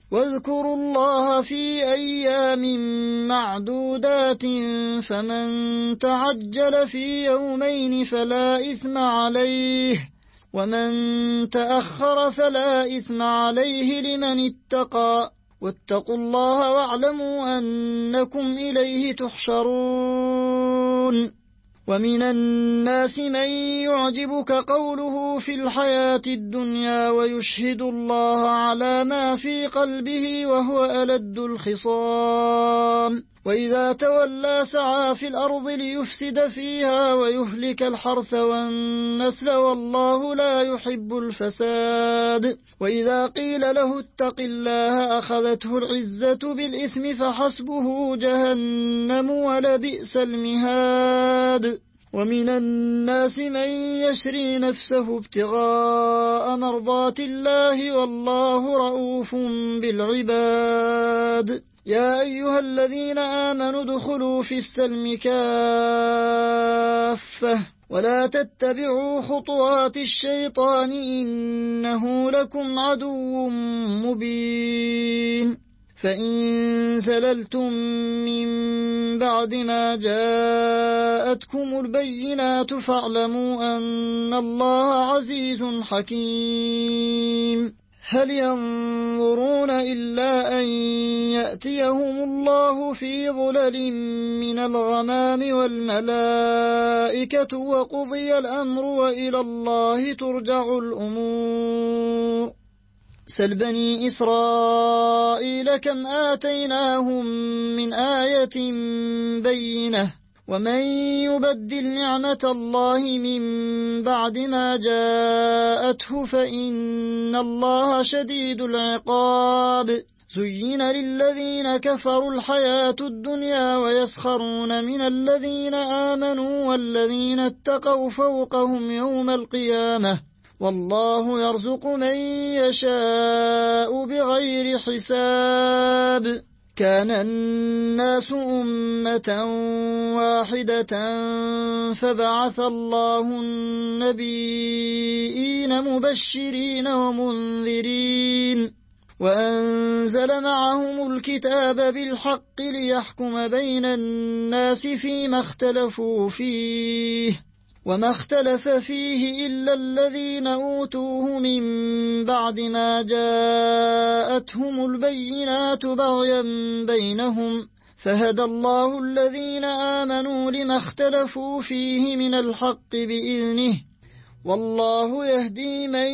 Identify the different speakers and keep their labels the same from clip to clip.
Speaker 1: واذكروا الله في أيام معدودات فمن تعجل في يومين فلا إثم عليه ومن تأخر فلا إثم عليه لمن اتقى واتقوا الله واعلموا أنكم إليه تحشرون ومن الناس من يعجبك قوله في الحياة الدنيا ويشهد الله على ما في قلبه وهو ألد الخصام وإذا تولى سعى في الأرض ليفسد فيها ويهلك الحرث والنسل والله لا يحب الفساد وإذا قيل له اتق الله أخذته العزة بالإثم فحسبه جهنم ولبئس المهاد ومن الناس من يشري نفسه ابتغاء مرضات الله والله رؤوف بالعباد يا أيها الذين آمنوا ادخلوا في السلم كافة ولا تتبعوا خطوات الشيطان إنه لكم عدو مبين فإن زللتم من بعد ما جاءتكم البينات فاعلموا أن الله عزيز حكيم هل ينظرون إلا أن يأتيهم الله في ظلل من الغمام والملائكة وقضي الأمر وإلى الله ترجع الأمور سل بني إسرائيل كم آتيناهم من آية بينة ومن يبدل نعمة الله من بعد ما جاءته فإن الله شديد العقاب زين للذين كفروا الحياة الدنيا ويسخرون من الذين آمنوا والذين اتقوا فوقهم يوم القيامة والله يرزق من يشاء بغير حساب كان الناس أمة واحدة فبعث الله النبيين مبشرين ومنذرين وأنزل معهم الكتاب بالحق ليحكم بين الناس فيما اختلفوا فيه وما اختلف فيه إلا الذين أوتوه من بعد ما جاءتهم البينات بغيا بينهم فهدى الله الذين آمنوا لما اختلفوا فيه من الحق بإذنه والله يهدي من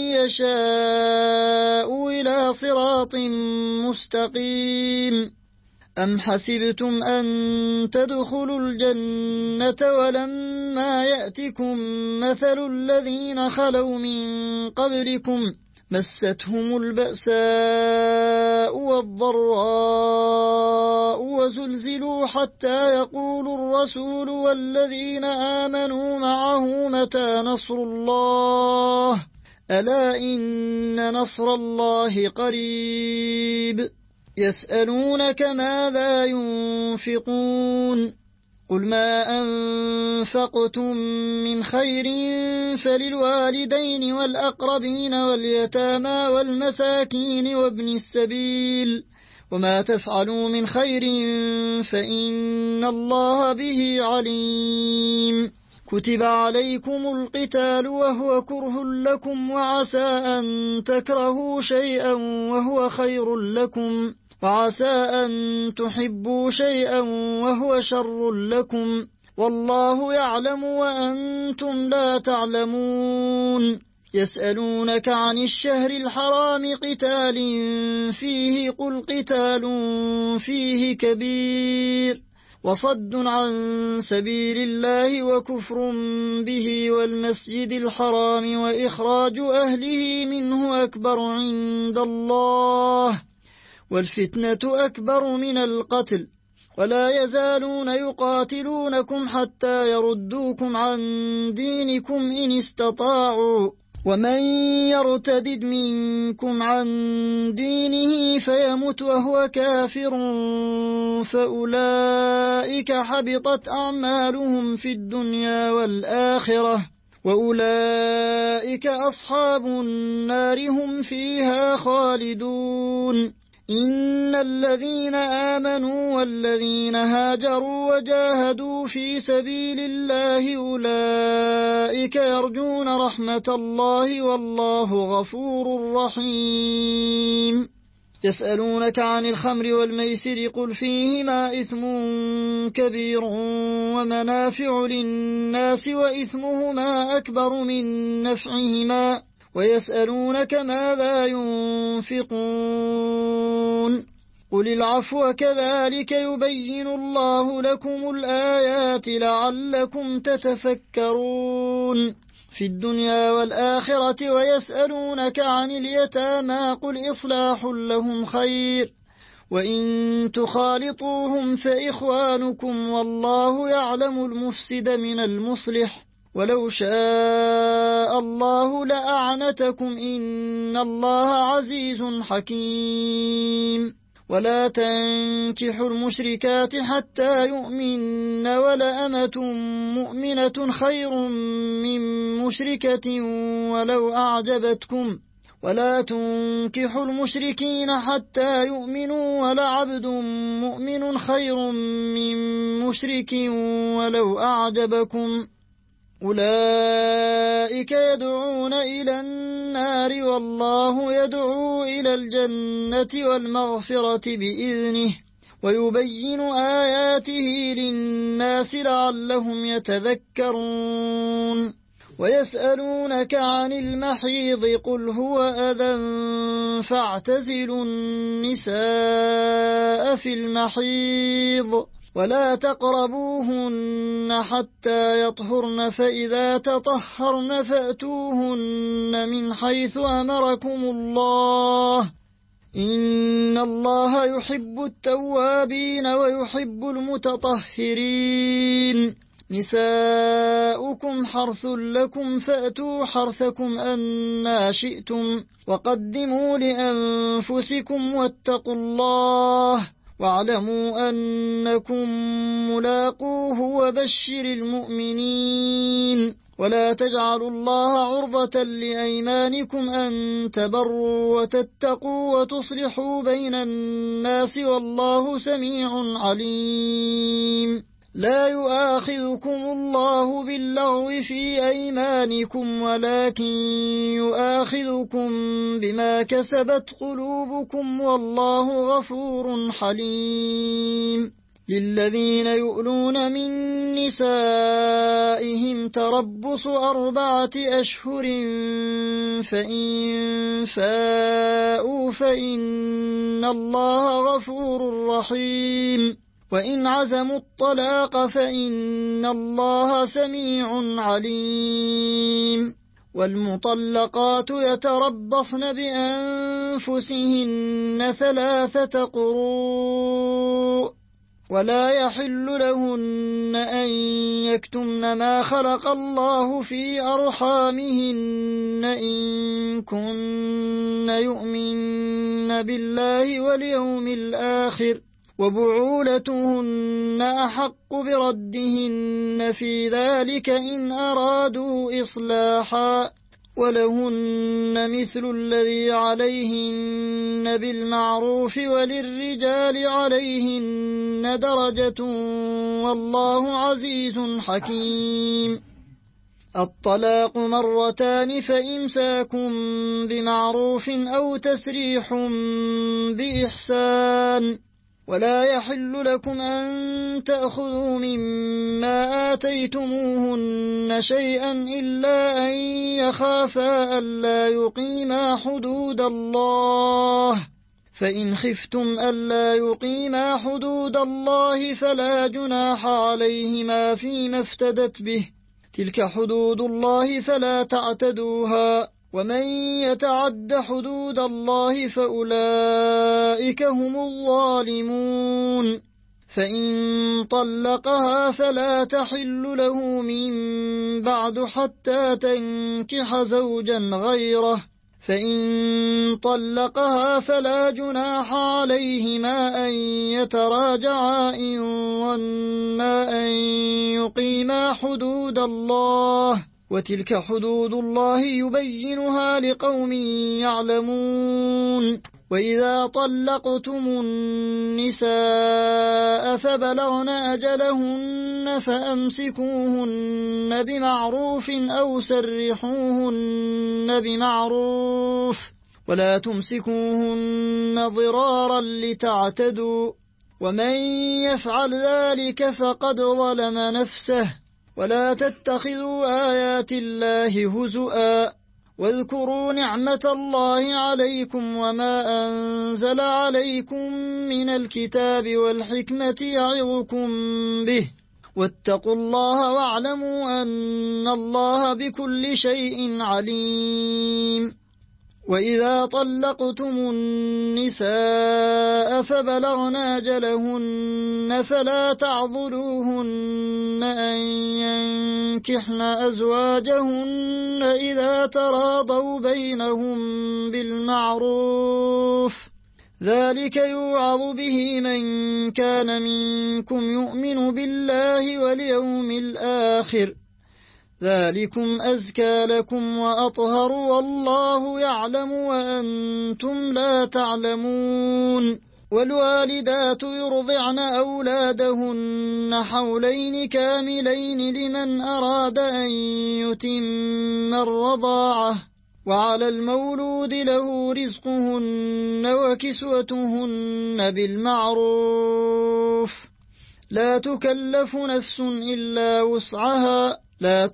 Speaker 1: يشاء إلى صراط مستقيم أم حسبتم أن تدخلوا الجنة ولما يأتكم مثل الذين خلوا من قبلكم مستهم البأساء والضراء وزلزلوا حتى يقول الرسول والذين آمنوا معه متى نصر الله ألا إن نصر الله قريب يسألونك ماذا ينفقون قل ما أنفقتم من خير فللوالدين والأقربين واليتامى والمساكين وابن السبيل وما تفعلوا من خير فإن الله به عليم كتب عليكم القتال وهو كره لكم وعسى أن تكرهوا شيئا وهو خير لكم وعسى أن تحبوا شيئا وهو شر لكم والله يعلم وأنتم لا تعلمون يسألونك عن الشهر الحرام قتال فيه قل قتال فيه كبير وصد عن سبيل الله وكفر به والمسجد الحرام وإخراج أهله منه أكبر عند الله والفتنة أكبر من القتل ولا يزالون يقاتلونكم حتى يردوكم عن دينكم إن استطاعوا ومن يرتدد منكم عن دينه فيمت وهو كافر فأولئك حبطت أعمالهم في الدنيا والآخرة وأولئك أصحاب النار هم فيها خالدون إن الذين آمنوا والذين هاجروا وجاهدوا في سبيل الله أولئك يرجون رحمة الله والله غفور رحيم. يسألونك عن الخمر والميسر قل فيهما إثم كبير ومنافع للناس وإثمهما أكبر من نفعهما ويسألونك ماذا ينفقون قل العفو كذلك يبين الله لكم الآيات لعلكم تتفكرون في الدنيا والآخرة. ويسألونك عن اليتامى قل إصلاح لهم خير وإن تخالطوهم فإخوانكم والله يعلم المفسد من المصلح ولو شاء الله لأعنتكم إن الله عزيز حكيم. ولا تنكحوا المشركات حتى يؤمن ولأمة مؤمنة خير من مشركة ولو أعجبتكم ولا تنكحوا المشركين حتى يؤمنوا ولعبد مؤمن خير من مشرك ولو أعجبكم أولئك يدعون إلى النار والله يدعو إلى الجنة والمغفرة بإذنه ويبين آياته للناس لعلهم يتذكرون. ويسألونك عن المحيض قل هو أذى فاعتزلوا النساء في المحيض ولا تقربوهن حتى يطهرن فإذا تطهرن فأتوهن من حيث أمركم الله إن الله يحب التوابين ويحب المتطهرين. نساؤكم حرث لكم فأتوا حرثكم أنى شئتم وقدموا لأنفسكم واتقوا الله واعلموا أنكم ملاقوه وبشر المؤمنين. ولا تجعلوا الله عرضة لأيمانكم أن تبروا وتتقوا وتصلحوا بين الناس والله سميع عليم. لا يؤاخذكم الله باللغو في أيمانكم ولكن يؤاخذكم بما كسبت قلوبكم والله غفور حليم. للذين يؤلون من نسائهم تربص 4 أشهر فإن فاءوا فإن الله غفور رحيم. وإن عزموا الطلاق فإن الله سميع عليم. والمطلقات يتربصن بأنفسهن 3 قروء ولا يحل لهن أن يكتمن ما خلق الله في أرحامهن إن كن يؤمن بالله واليوم الآخر وبعولتهن أحق بردهن في ذلك إن أرادوا إصلاحا ولهن مثل الذي عليهن بالمعروف وللرجال عليهن درجة والله عزيز حكيم. الطلاق 2 فإمساك بمعروف أو تسريح بإحسان ولا يحل لكم أن تأخذوا مما آتيتموهن شيئا إلا أن يخافا ألا يقيما حدود الله فإن خفتم ألا يقيما حدود الله فلا جناح عليهما فيما افتدت به تلك حدود الله فلا تعتدوها ومن يتعد حدود الله فأولئك هم الظالمون. فإن طلقها فلا تحل له من بعد حتى تنكح زوجا غيره فإن طلقها فلا جناح عليهما أن يتراجعا إن ظنا أن يقيما حدود الله وتلك حدود الله يبينها لقوم يعلمون. وإذا طلقتم النساء فبلغن أجلهن فأمسكوهن بمعروف أو سرحوهن بمعروف ولا تمسكوهن ضرارا لتعتدوا ومن يفعل ذلك فقد ظلم نفسه ولا تتخذوا آيات الله هزؤا واذكروا نعمة الله عليكم وما أنزل عليكم من الكتاب والحكمة يعظكم به واتقوا الله واعلموا أن الله بكل شيء عليم وإذا طلقتم النساء فبلغن أجلهن فلا تعضلوهن أن ينكحن أزواجهن إذا تراضوا بينهم بالمعروف ذلك يوعظ به من كان منكم يؤمن بالله واليوم الآخر ذلكم أزكى لكم وأطهر والله يعلم وأنتم لا تعلمون والوالدات يرضعن أولادهن حولين كاملين لمن أراد أن يتم الرضاعة وعلى المولود له رزقهن وكسوتهن بالمعروف لا تكلف نفس إلا وسعها لا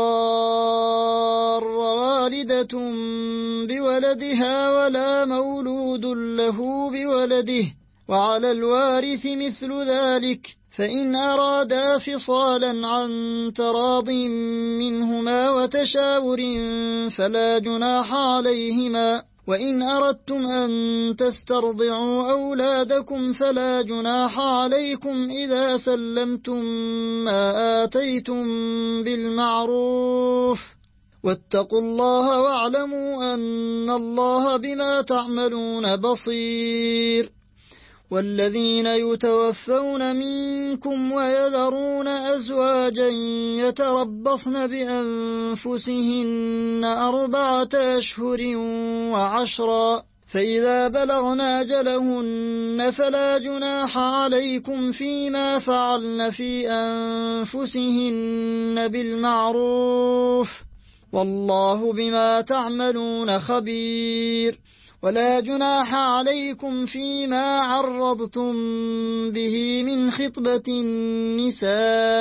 Speaker 1: تضار والدة بولدها ولا مولود له بولده وعلى الوارث مثل ذلك فإن أرادا فصالا عن تراض منهما وتشاور فلا جناح عليهما وإن أردتم أن تسترضعوا أولادكم فلا جناح عليكم إذا سلمتم ما آتيتم بالمعروف واتقوا الله واعلموا أن الله بما تعملون بصير والذين يتوفون منكم ويذرون أزواجا يتربصن بأنفسهن 4 أشهر وعشرا فإذا بلغن أجلهن فلا جناح عليكم فيما فعلن في أنفسهن بالمعروف والله بما تعملون خبير ولا جناح عليكم فيما عرضتم به من خطبة النساء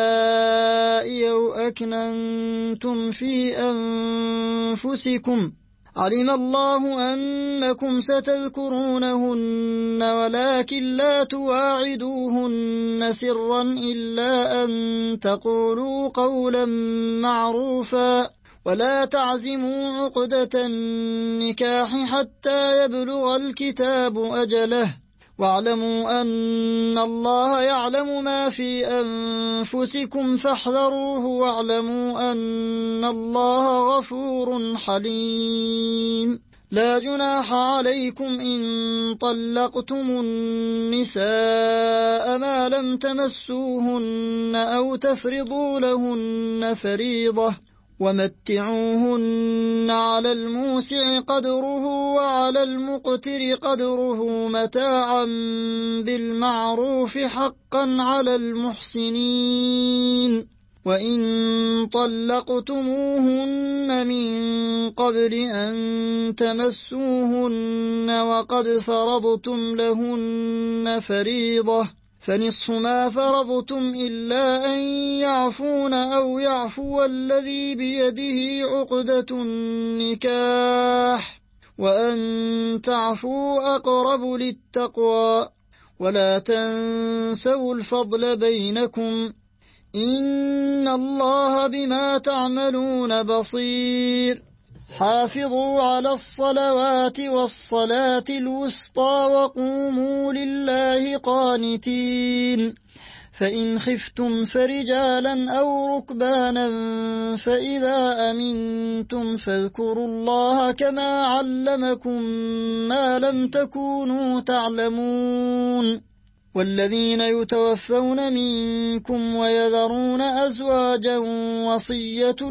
Speaker 1: أو أكننتم في أنفسكم علم الله أنكم ستذكرونهن ولكن لا تواعدوهن سرا إلا أن تقولوا قولا معروفا ولا تعزموا عقدة النكاح حتى يبلغ الكتاب أجله واعلموا أن الله يعلم ما في أنفسكم فاحذروه واعلموا أن الله غفور حليم لا جناح عليكم إن طلقتم النساء ما لم تمسوهن أو تفرضوا لهن فريضة ومتعوهن على الموسع قدره وعلى المقتر قدره متاعا بالمعروف حقا على المحسنين وإن طلقتموهن من قبل أن تمسوهن وقد فرضتم لهن فريضة فنصف ما فرضتم إلا أن يعفون أو يعفو الذي بيده عقدة النكاح وأن تعفوا أقرب للتقوى ولا تنسوا الفضل بينكم إن الله بما تعملون بصير حافظوا على الصلوات والصلاة الوسطى وقوموا لله قانتين فإن خفتم فرجالا أو ركبانا فإذا أمنتم فاذكروا الله كما علمكم ما لم تكونوا تعلمون والذين يتوفون منكم ويذرون أزواجا وصية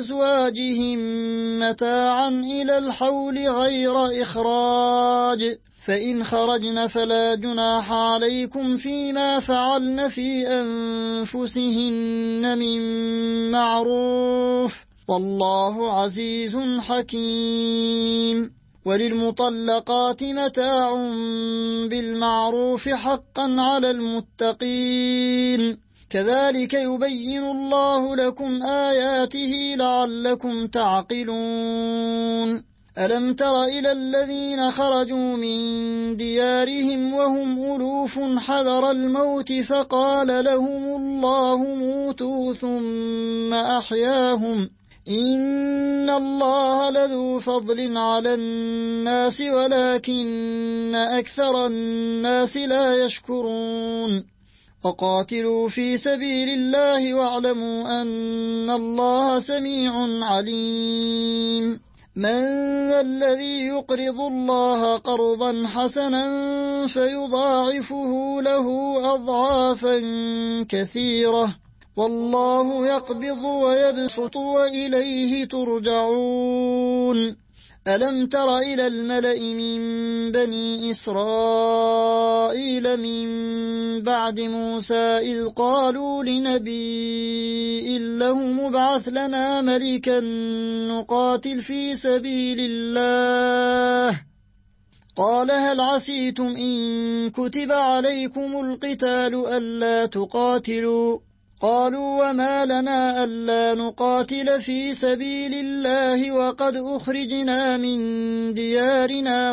Speaker 1: لأزواجهم متاعا إلى الحول غير إخراج فإن خرجن فلا جناح عليكم فيما فعلن في أنفسهن من معروف، والله عزيز حكيم. وللمطلقات متاع بالمعروف حقا على المتقين، كذلك يبين الله لكم آياته لعلكم تعقلون. ألم تر إلى الذين خرجوا من ديارهم وهم ألوف حذر الموت فقال لهم الله موتوا ثم أحياهم، إن الله لذو فضل على الناس ولكن أكثر الناس لا يشكرون. وقاتلوا في سبيل الله واعلموا أن الله سميع عليم. من ذا الذي يقرض الله قرضا حسنا فيضاعفه له أضعافا كثيرة، والله يقبض ويبسط وإليه ترجعون. ألم تر إلى الملأ من بني إسرائيل من بعد موسى إذ قالوا لنبي له مبعث لنا ملكا نقاتل في سبيل الله، قال هل عسيتم إن كتب عليكم القتال ألا تقاتلوا؟ قالوا وما لنا ألا نقاتل في سبيل الله وقد أخرجنا من ديارنا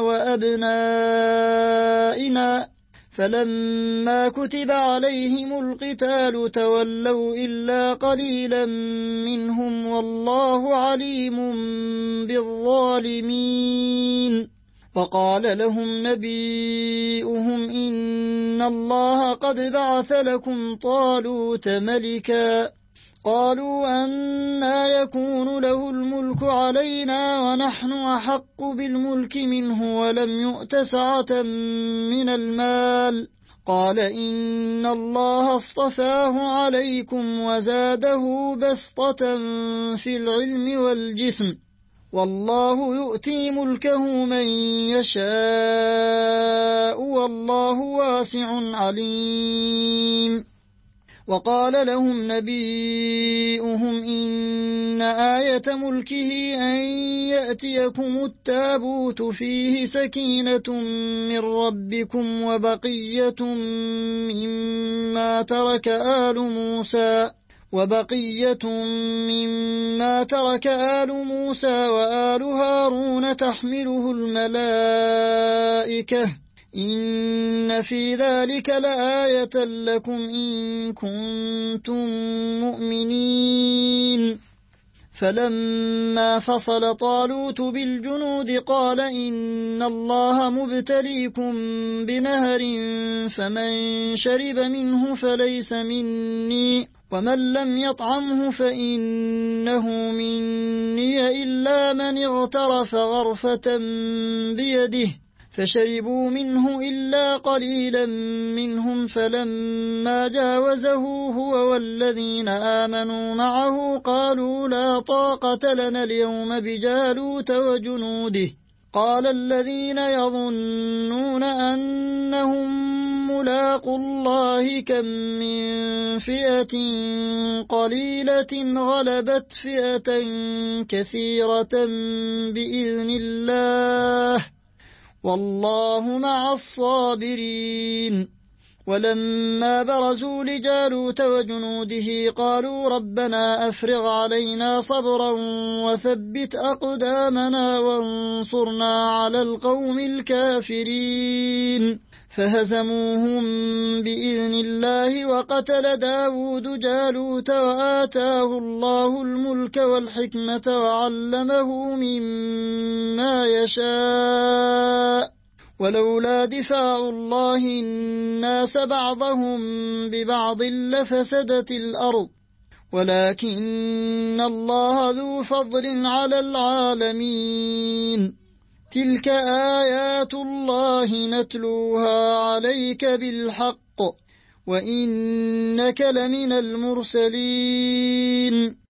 Speaker 1: وأبنائنا، فلما كتب عليهم القتال تولوا إلا قليلا منهم والله عليم بالظالمين. وقال لهم نبيئهم إن الله قد بعث لكم طالوت ملكا، قالوا أنى يكون له الملك علينا ونحن أحق بالملك منه ولم يؤت سعة من المال، قال إن الله اصطفاه عليكم وزاده بسطة في العلم والجسم، والله يؤتي ملكه من يشاء والله واسع عليم. وقال لهم نبيئهم إن آية ملكه أن يأتيكم التابوت فيه سكينة من ربكم وبقية مما ترك آل موسى وآل هارون تحمله الملائكة، إن في ذلك لآية لكم إن كنتم مؤمنين. فلما فصل طالوت بالجنود قال إن الله مبتليكم بنهر فمن شرب منه فليس مني ومن لم يطعمه فإنه مني إلا من اغترف غرفة بيده، فشربوا منه إلا قليلا منهم، فلما جاوزه هو والذين آمنوا معه قالوا لا طاقة لنا اليوم بجالوت وجنوده. قال الذين يظنون أنهم ملاقوا الله كم من فئة قليلة غلبت فئة كثيرة بإذن الله، والله مع الصابرين. ولما برزوا لجالوت وجنوده قالوا ربنا أفرغ علينا صبرا وثبت أقدامنا وانصرنا على القوم الكافرين، فهزموهم بإذن الله. وقتل داود جالوت وآتاه الله الملك والحكمة وعلمه مما يشاء، ولولا دفاع الله الناس بعضهم ببعض لفسدت الأرض، ولكن الله ذو فضل على العالمين. تلك آيات الله نتلوها عليك بالحق وإنك لمن المرسلين.